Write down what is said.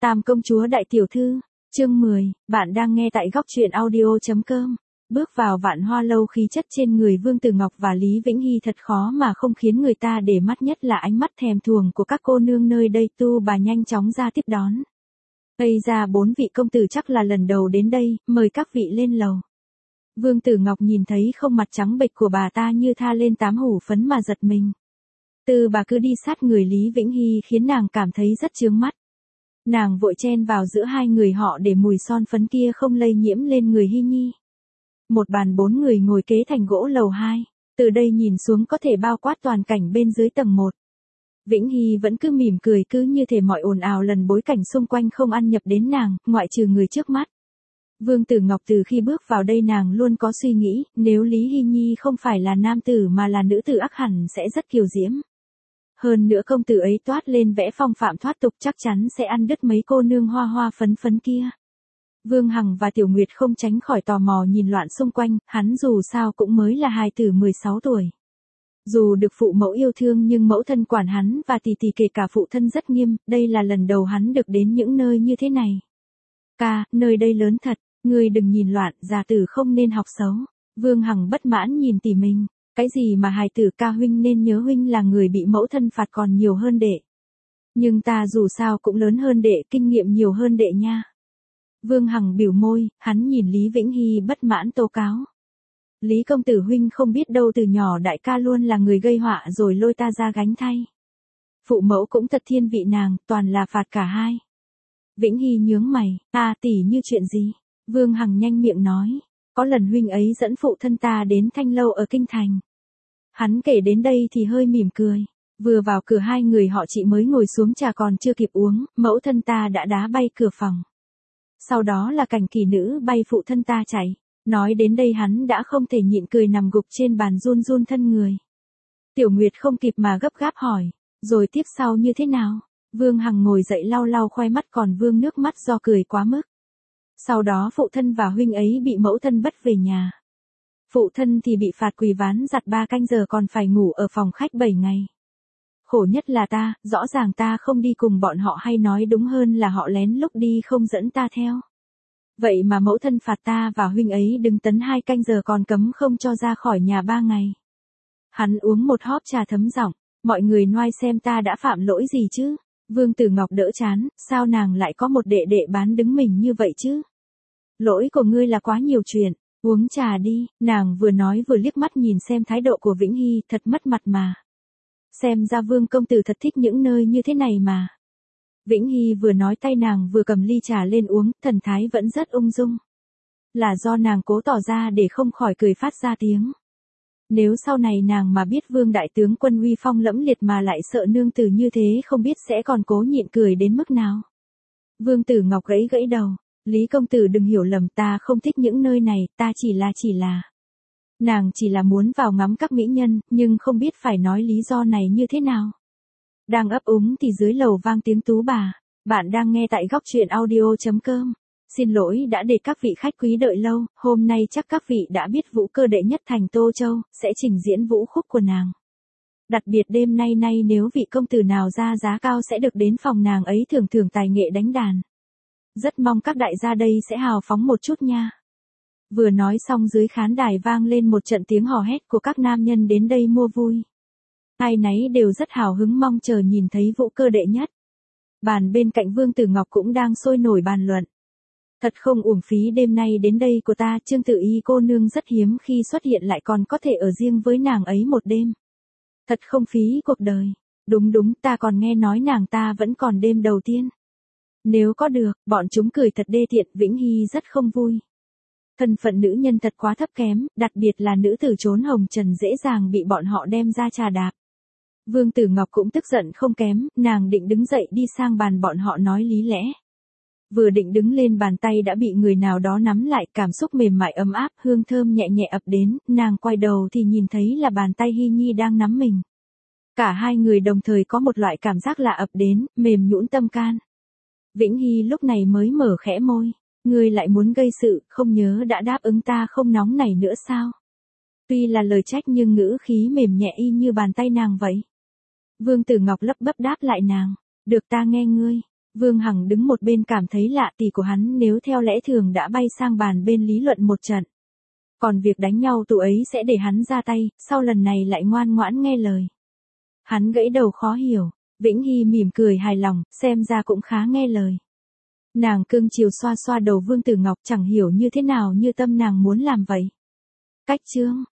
Tam công chúa đại tiểu thư, chương 10, bạn đang nghe tại góc truyện audio.com. Bước vào Vạn Hoa lâu, khí chất trên người Vương Tử Ngọc và Lý Vĩnh Hy thật khó mà không khiến người ta để mắt, nhất là ánh mắt thèm thuồng của các cô nương nơi đây. Tu bà nhanh chóng ra tiếp đón. Ây ra, 4 vị công tử chắc là lần đầu đến đây, mời các vị lên lầu. Vương Tử Ngọc nhìn thấy không mặt trắng bệch của bà ta như tha lên 8 hủ phấn mà giật mình. Từ bà cứ đi sát người Lý Vĩnh Hy khiến nàng cảm thấy rất chướng mắt. Nàng vội chen vào giữa hai người họ để mùi son phấn kia không lây nhiễm lên người Hy Nhi. Một bàn 4 người ngồi kế thành gỗ lầu 2, từ đây nhìn xuống có thể bao quát toàn cảnh bên dưới tầng 1. Vĩnh Hy vẫn cứ mỉm cười, cứ như thể mọi ồn ào lần bối cảnh xung quanh không ăn nhập đến nàng, ngoại trừ người trước mắt. Vương Tử Ngọc từ khi bước vào đây nàng luôn có suy nghĩ, nếu Lý Hy Nhi không phải là nam tử mà là nữ tử ắt hẳn sẽ rất kiều diễm. Hơn nữa công tử ấy toát lên vẻ phong phạm thoát tục, chắc chắn sẽ ăn đứt mấy cô nương hoa hoa phấn phấn kia. Vương Hằng và Tiểu Nguyệt không tránh khỏi tò mò nhìn loạn xung quanh, hắn dù sao cũng mới là hài tử 16 tuổi. Dù được phụ mẫu yêu thương nhưng mẫu thân quản hắn và tỷ tỷ kể cả phụ thân rất nghiêm, đây là lần đầu hắn được đến những nơi như thế này. Ca, nơi đây lớn thật, ngươi đừng nhìn loạn, già tử không nên học xấu. Vương Hằng bất mãn nhìn tỷ mình. Cái gì mà hài tử, ca huynh nên nhớ huynh là người bị mẫu thân phạt còn nhiều hơn đệ. Nhưng ta dù sao cũng lớn hơn đệ, kinh nghiệm nhiều hơn đệ nha. Vương Hằng biểu môi, hắn nhìn Lý Vĩnh Hy bất mãn tố cáo. Lý công tử huynh không biết đâu, từ nhỏ đại ca luôn là người gây họa rồi lôi ta ra gánh thay. Phụ mẫu cũng thật thiên vị nàng, toàn là phạt cả hai. Vĩnh Hy nhướng mày, tỷ như chuyện gì? Vương Hằng nhanh miệng nói. Có lần huynh ấy dẫn phụ thân ta đến Thanh lâu ở Kinh Thành. Hắn kể đến đây thì hơi mỉm cười. Vừa vào cửa hai người họ chị mới ngồi xuống trà còn chưa kịp uống, mẫu thân ta đã đá bay cửa phòng. Sau đó là cảnh kỳ nữ bay phụ thân ta chạy. Nói đến đây hắn đã không thể nhịn cười, nằm gục trên bàn run run thân người. Tiểu Nguyệt không kịp mà gấp gáp hỏi, rồi tiếp sau như thế nào? Vương Hằng ngồi dậy lau lau khoe mắt còn vương nước mắt do cười quá mức. Sau đó phụ thân và huynh ấy bị mẫu thân bắt về nhà. Phụ thân thì bị phạt quỳ ván giặt 3 canh giờ còn phải ngủ ở phòng khách 7 ngày. Khổ nhất là ta, rõ ràng ta không đi cùng bọn họ, hay nói đúng hơn là họ lén lút đi không dẫn ta theo. Vậy mà mẫu thân phạt ta và huynh ấy đứng tấn 2 canh giờ còn cấm không cho ra khỏi nhà 3 ngày. Hắn uống một hóp trà thấm giọng, mọi người noai xem ta đã phạm lỗi gì chứ? Vương Tử Ngọc đỡ chán, sao nàng lại có một đệ đệ bán đứng mình như vậy chứ? Lỗi của ngươi là quá nhiều chuyện, uống trà đi, nàng vừa nói vừa liếc mắt nhìn xem thái độ của Vĩnh Hy, thật mất mặt mà. Xem ra Vương công tử thật thích những nơi như thế này mà. Vĩnh Hy vừa nói tay nàng vừa cầm ly trà lên uống, thần thái vẫn rất ung dung. Là do nàng cố tỏ ra để không khỏi cười phát ra tiếng. Nếu sau này nàng mà biết Vương đại tướng quân uy phong lẫm liệt mà lại sợ nương tử như thế, không biết sẽ còn cố nhịn cười đến mức nào. Vương Tử Ngọc gãy gãy đầu. Lý công tử đừng hiểu lầm, ta không thích những nơi này, ta chỉ là. Nàng chỉ là muốn vào ngắm các mỹ nhân, nhưng không biết phải nói lý do này như thế nào. Đang ấp úng thì dưới lầu vang tiếng tú bà. Bạn đang nghe tại góc truyện audio.com. Xin lỗi đã để các vị khách quý đợi lâu, hôm nay chắc các vị đã biết Vũ Cơ đệ nhất thành Tô Châu sẽ trình diễn vũ khúc của nàng. Đặc biệt đêm nay nếu vị công tử nào ra giá cao sẽ được đến phòng nàng ấy thưởng tài nghệ đánh đàn. Rất mong các đại gia đây sẽ hào phóng một chút nha. Vừa nói xong dưới khán đài vang lên một trận tiếng hò hét của các nam nhân đến đây mua vui. Ai nấy đều rất hào hứng mong chờ nhìn thấy Vũ Cơ đệ nhất. Bàn bên cạnh Vương Tử Ngọc cũng đang sôi nổi bàn luận. Thật không uổng phí đêm nay đến đây của ta, Trương Tử Y cô nương rất hiếm khi xuất hiện, lại còn có thể ở riêng với nàng ấy một đêm. Thật không phí cuộc đời. Đúng, ta còn nghe nói nàng ta vẫn còn đêm đầu tiên. Nếu có được, bọn chúng cười thật đê tiện. Vĩnh Hy rất không vui. Thân phận nữ nhân thật quá thấp kém, đặc biệt là nữ tử trốn hồng trần dễ dàng bị bọn họ đem ra trà đạp. Vương Tử Ngọc cũng tức giận không kém, nàng định đứng dậy đi sang bàn bọn họ nói lý lẽ. Vừa định đứng lên, bàn tay đã bị người nào đó nắm lại, cảm xúc mềm mại ấm áp, hương thơm nhẹ nhẹ ập đến, nàng quay đầu thì nhìn thấy là bàn tay Hy Nhi đang nắm mình. Cả hai người đồng thời có một loại cảm giác lạ ập đến, mềm nhũn tâm can. Vĩnh Hy lúc này mới mở khẽ môi, ngươi lại muốn gây sự, không nhớ đã đáp ứng ta không nóng này nữa sao? Tuy là lời trách nhưng ngữ khí mềm nhẹ y như bàn tay nàng vậy. Vương Tử Ngọc lấp bấp đáp lại nàng, được, ta nghe ngươi. Vương Hằng đứng một bên cảm thấy lạ, tỷ của hắn nếu theo lẽ thường đã bay sang bàn bên lý luận một trận. Còn việc đánh nhau tụ ấy sẽ để hắn ra tay, sau lần này lại ngoan ngoãn nghe lời. Hắn gãy đầu khó hiểu, Vĩnh Hy mỉm cười hài lòng, xem ra cũng khá nghe lời. Nàng cưng chiều xoa xoa đầu Vương Tử Ngọc, chẳng hiểu như thế nào như tâm nàng muốn làm vậy. Cách chương